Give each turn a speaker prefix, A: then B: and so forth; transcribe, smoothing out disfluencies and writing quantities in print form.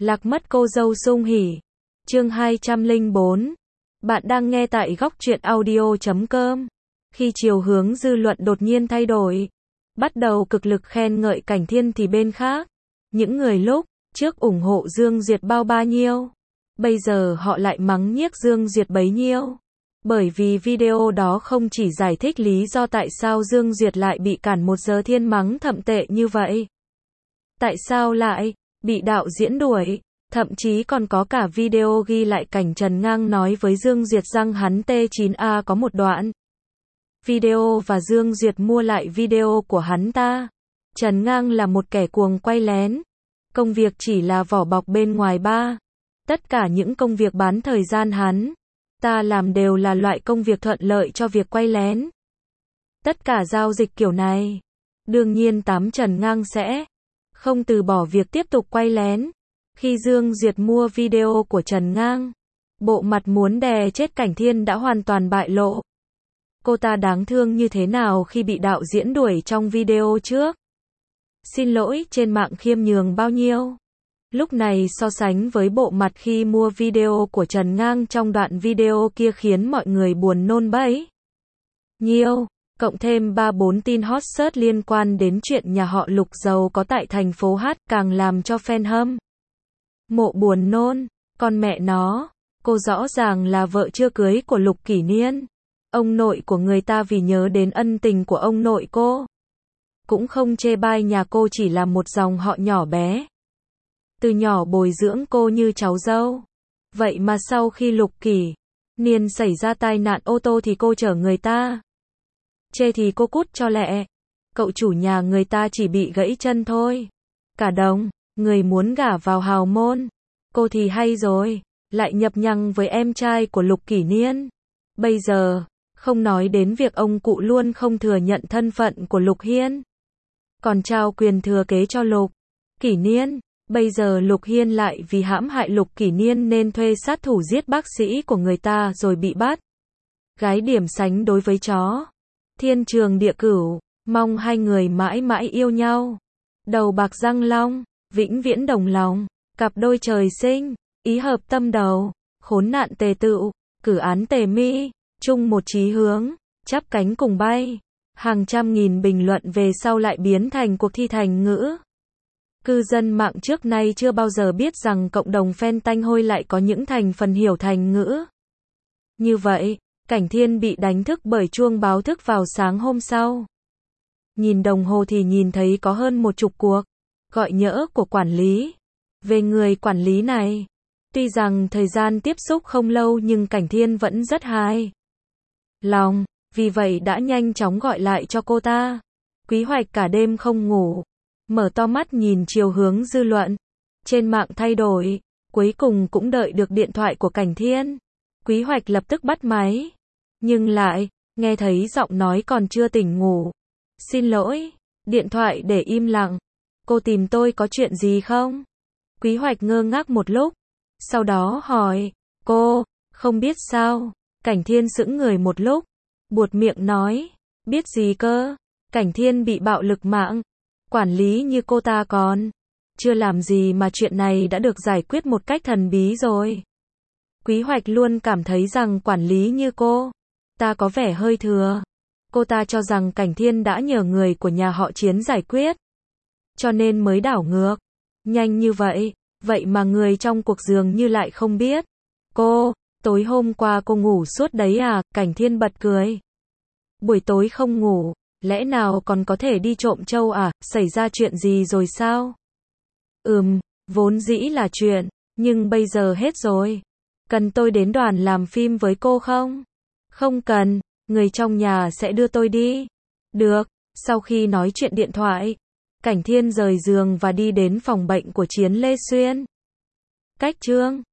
A: Lạc mất cô dâu sung hỉ. Chương 204. Bạn đang nghe tại góc truyện audio.com. Khi chiều hướng dư luận đột nhiên thay đổi, bắt đầu cực lực khen ngợi Cảnh Thiên thì bên khác, những người lúc trước ủng hộ Dương Duyệt bao nhiêu, bây giờ họ lại mắng nhiếc Dương Duyệt bấy nhiêu. Bởi vì video đó không chỉ giải thích lý do tại sao Dương Duyệt lại bị cản 1 giờ thiên mắng thậm tệ như vậy. Tại sao lại bị đạo diễn đuổi, thậm chí còn có cả video ghi lại cảnh Trần Ngang nói với Dương Duyệt rằng hắn T9A có một đoạn video và Dương Duyệt mua lại video của hắn ta. Trần Ngang là một kẻ cuồng quay lén. Công việc chỉ là vỏ bọc bên ngoài ba. Tất cả những công việc bán thời gian hắn ta làm đều là loại công việc thuận lợi cho việc quay lén. Tất cả giao dịch kiểu này, đương nhiên Trần Ngang sẽ không từ bỏ việc tiếp tục quay lén. Khi Dương Duyệt mua video của Trần Ngang, bộ mặt muốn đè chết Cảnh Thiên đã hoàn toàn bại lộ. Cô ta đáng thương như thế nào khi bị đạo diễn đuổi trong video trước. Xin lỗi trên mạng khiêm nhường bao nhiêu. Lúc này so sánh với bộ mặt khi mua video của Trần Ngang trong đoạn video kia khiến mọi người buồn nôn bấy nhiêu. Cộng thêm 3-4 tin hot search liên quan đến chuyện nhà họ Lục giàu có tại thành phố H càng làm cho fan hâm mộ buồn nôn. Con mẹ nó, cô rõ ràng là vợ chưa cưới của Lục Kỷ Niên. Ông nội của người ta vì nhớ đến ân tình của ông nội cô, cũng không chê bai nhà cô chỉ là một dòng họ nhỏ bé. Từ nhỏ bồi dưỡng cô như cháu dâu. Vậy mà sau khi Lục Kỷ Niên xảy ra tai nạn ô tô thì cô chở người ta. Chê thì cô cút cho lẹ. Cậu chủ nhà người ta chỉ bị gãy chân thôi. Cả đồng người muốn gả vào hào môn. Cô thì hay rồi, lại nhập nhằng với em trai của Lục Kỷ Niên. Bây giờ, không nói đến việc ông cụ luôn không thừa nhận thân phận của Lục Hiên, còn trao quyền thừa kế cho Lục Kỷ Niên. Bây giờ Lục Hiên lại vì hãm hại Lục Kỷ Niên nên thuê sát thủ giết bác sĩ của người ta rồi bị bắt. Gái điểm sánh đối với chó. Thiên trường địa cửu, mong hai người mãi mãi yêu nhau. Đầu bạc răng long, vĩnh viễn đồng lòng, cặp đôi trời sinh, ý hợp tâm đầu, khốn nạn tề tựu, cử án tề mi, chung một chí hướng, chắp cánh cùng bay. Hàng trăm nghìn bình luận về sau lại biến thành cuộc thi thành ngữ. Cư dân mạng trước nay chưa bao giờ biết rằng cộng đồng fan tanh hôi lại có những thành phần hiểu thành ngữ. Như vậy, Cảnh Thiên bị đánh thức bởi chuông báo thức vào sáng hôm sau. Nhìn đồng hồ thì nhìn thấy có hơn 10 cuộc gọi nhỡ của quản lý. Về người quản lý này, tuy rằng thời gian tiếp xúc không lâu nhưng Cảnh Thiên vẫn rất hài lòng, vì vậy đã nhanh chóng gọi lại cho cô ta. Quý Hoạch cả đêm không ngủ, mở to mắt nhìn chiều hướng dư luận trên mạng thay đổi, cuối cùng cũng đợi được điện thoại của Cảnh Thiên. Quý Hoạch lập tức bắt máy, nhưng lại nghe thấy giọng nói còn chưa tỉnh ngủ. Xin lỗi, điện thoại để im lặng. Cô tìm tôi có chuyện gì không? Quý Hoạch ngơ ngác một lúc, sau đó hỏi, cô không biết sao? Cảnh Thiên sững người một lúc, buột miệng nói, biết gì cơ? Cảnh Thiên bị bạo lực mạng, quản lý như cô ta còn chưa làm gì mà chuyện này đã được giải quyết một cách thần bí rồi. Quý Hoạch luôn cảm thấy rằng quản lý như cô ta có vẻ hơi thừa. Cô ta cho rằng Cảnh Thiên đã nhờ người của nhà họ Chiến giải quyết, cho nên mới đảo ngược nhanh như vậy. Vậy mà người trong cuộc dường như lại không biết. Cô, tối hôm qua cô ngủ suốt đấy à? Cảnh Thiên bật cười. Buổi tối không ngủ, lẽ nào còn có thể đi trộm trâu à? Xảy ra chuyện gì rồi sao? Vốn dĩ là chuyện, nhưng bây giờ hết rồi. Cần tôi đến đoàn làm phim với cô không? Không cần, người trong nhà sẽ đưa tôi đi. Được. Sau khi nói chuyện điện thoại, Cảnh Thiên rời giường và đi đến phòng bệnh của Chiến Lê Xuyên. Cách chương